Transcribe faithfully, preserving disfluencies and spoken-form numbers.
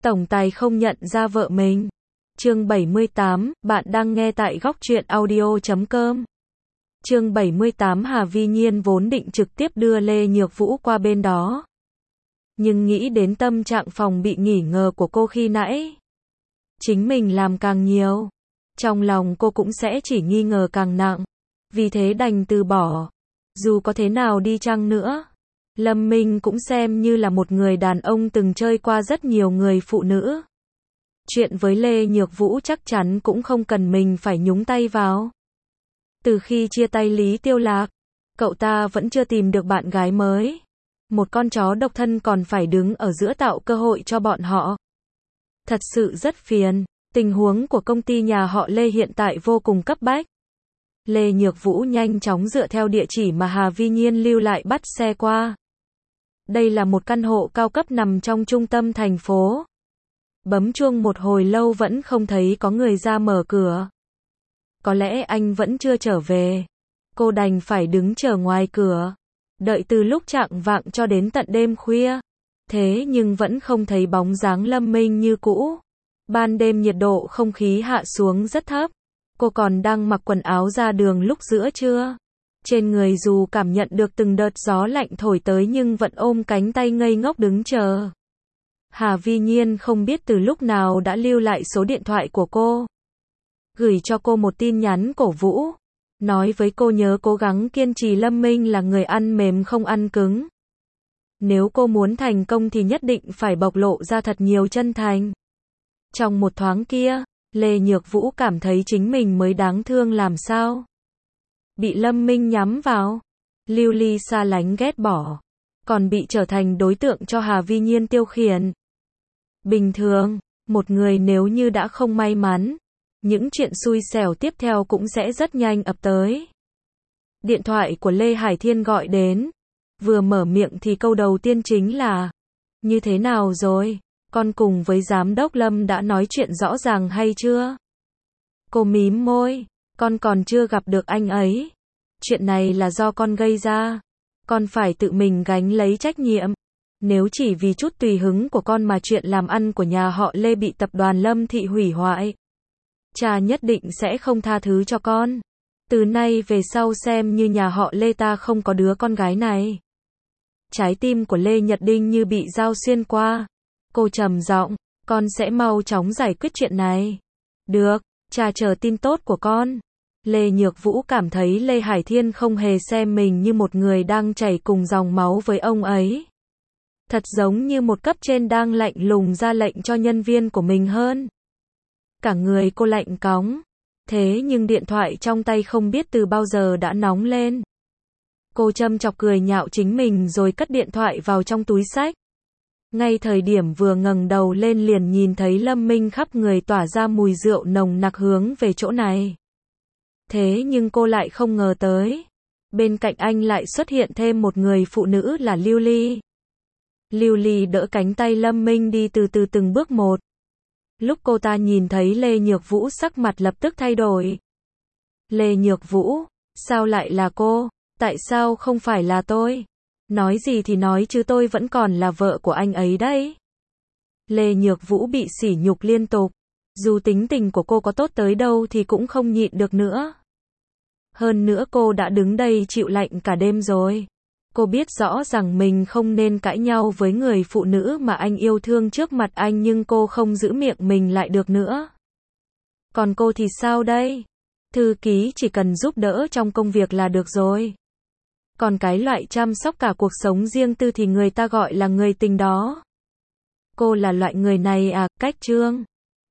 Tổng tài không nhận ra vợ mình. Chương bảy mươi tám, bạn đang nghe tại góc truyện audio chấm com. Chương bảy mươi tám Hà Vi Nhiên vốn định trực tiếp đưa Lê Nhược Vũ qua bên đó. Nhưng nghĩ đến tâm trạng phòng bị nghỉ ngờ của cô khi nãy. Chính mình làm càng nhiều. Trong lòng cô cũng sẽ chỉ nghi ngờ càng nặng. Vì thế đành từ bỏ. Dù có thế nào đi chăng nữa. Lâm Minh cũng xem như là một người đàn ông từng chơi qua rất nhiều người phụ nữ. Chuyện với Lê Nhược Vũ chắc chắn cũng không cần mình phải nhúng tay vào. Từ khi chia tay Lý Tiêu Lạc, cậu ta vẫn chưa tìm được bạn gái mới. Một con chó độc thân còn phải đứng ở giữa tạo cơ hội cho bọn họ. Thật sự rất phiền. Tình huống của công ty nhà họ Lê hiện tại vô cùng cấp bách. Lê Nhược Vũ nhanh chóng dựa theo địa chỉ mà Hà Vi Nhiên lưu lại bắt xe qua. Đây là một căn hộ cao cấp nằm trong trung tâm thành phố. Bấm chuông một hồi lâu vẫn không thấy có người ra mở cửa. Có lẽ anh vẫn chưa trở về. Cô đành phải đứng chờ ngoài cửa. Đợi từ lúc chạng vạng cho đến tận đêm khuya. Thế nhưng vẫn không thấy bóng dáng Lâm Minh như cũ. Ban đêm nhiệt độ không khí hạ xuống rất thấp. Cô còn đang mặc quần áo ra đường lúc giữa trưa. Trên người dù cảm nhận được từng đợt gió lạnh thổi tới nhưng vẫn ôm cánh tay ngây ngốc đứng chờ. Hà Vi Nhiên không biết từ lúc nào đã lưu lại số điện thoại của cô. Gửi cho cô một tin nhắn cổ vũ. Nói với cô nhớ cố gắng kiên trì, Lâm Minh là người ăn mềm không ăn cứng. Nếu cô muốn thành công thì nhất định phải bộc lộ ra thật nhiều chân thành. Trong một thoáng kia, Lê Nhược Vũ cảm thấy chính mình mới đáng thương làm sao. Bị Lâm Minh nhắm vào, lưu ly xa lánh ghét bỏ, còn bị trở thành đối tượng cho Hà Vi Nhiên tiêu khiển. Bình thường, một người nếu như đã không may mắn, những chuyện xui xẻo tiếp theo cũng sẽ rất nhanh ập tới. Điện thoại của Lê Hải Thiên gọi đến, vừa mở miệng thì câu đầu tiên chính là: như thế nào rồi, con cùng với giám đốc Lâm đã nói chuyện rõ ràng hay chưa? Cô mím môi, con còn chưa gặp được anh ấy. Chuyện này là do con gây ra. Con phải tự mình gánh lấy trách nhiệm. Nếu chỉ vì chút tùy hứng của con mà chuyện làm ăn của nhà họ Lê bị tập đoàn Lâm Thị hủy hoại, cha nhất định sẽ không tha thứ cho con. Từ nay về sau xem như nhà họ Lê ta không có đứa con gái này. Trái tim của Lê Nhật Đinh như bị dao xuyên qua. Cô trầm giọng, con sẽ mau chóng giải quyết chuyện này. Được, cha chờ tin tốt của con. Lê Nhược Vũ cảm thấy Lê Hải Thiên không hề xem mình như một người đang chảy cùng dòng máu với ông ấy. Thật giống như một cấp trên đang lạnh lùng ra lệnh cho nhân viên của mình hơn. Cả người cô lạnh cóng. Thế nhưng điện thoại trong tay không biết từ bao giờ đã nóng lên. Cô châm chọc cười nhạo chính mình rồi cất điện thoại vào trong túi xách. Ngay thời điểm vừa ngẩng đầu lên liền nhìn thấy Lâm Minh khắp người tỏa ra mùi rượu nồng nặc hướng về chỗ này. Thế nhưng cô lại không ngờ tới. Bên cạnh anh lại xuất hiện thêm một người phụ nữ là Lưu Ly. Lưu Ly đỡ cánh tay Lâm Minh đi từ từ từng bước một. Lúc cô ta nhìn thấy Lê Nhược Vũ sắc mặt lập tức thay đổi. Lê Nhược Vũ, sao lại là cô? Tại sao không phải là tôi? Nói gì thì nói chứ tôi vẫn còn là vợ của anh ấy đấy. Lê Nhược Vũ bị sỉ nhục liên tục. Dù tính tình của cô có tốt tới đâu thì cũng không nhịn được nữa. Hơn nữa cô đã đứng đây chịu lạnh cả đêm rồi. Cô biết rõ rằng mình không nên cãi nhau với người phụ nữ mà anh yêu thương trước mặt anh nhưng cô không giữ miệng mình lại được nữa. Còn cô thì sao đây? Thư ký chỉ cần giúp đỡ trong công việc là được rồi. Còn cái loại chăm sóc cả cuộc sống riêng tư thì người ta gọi là người tình đó. Cô là loại người này à, cách Trương.